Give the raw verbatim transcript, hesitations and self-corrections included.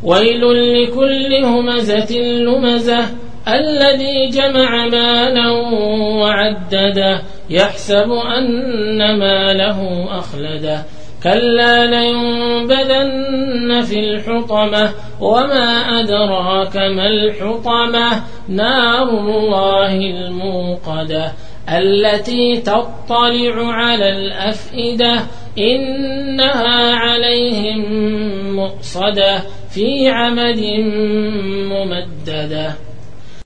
ويل لكل همزة لمزة الذي جمع مالا وعدده يحسب أن ماله أخلده كلا لينبذن في الحطمة وما أدراك ما الحطمة نار الله الموقدة التي تطلع على الأفئدة إنها عليهم مؤصدة في عمد ممددة.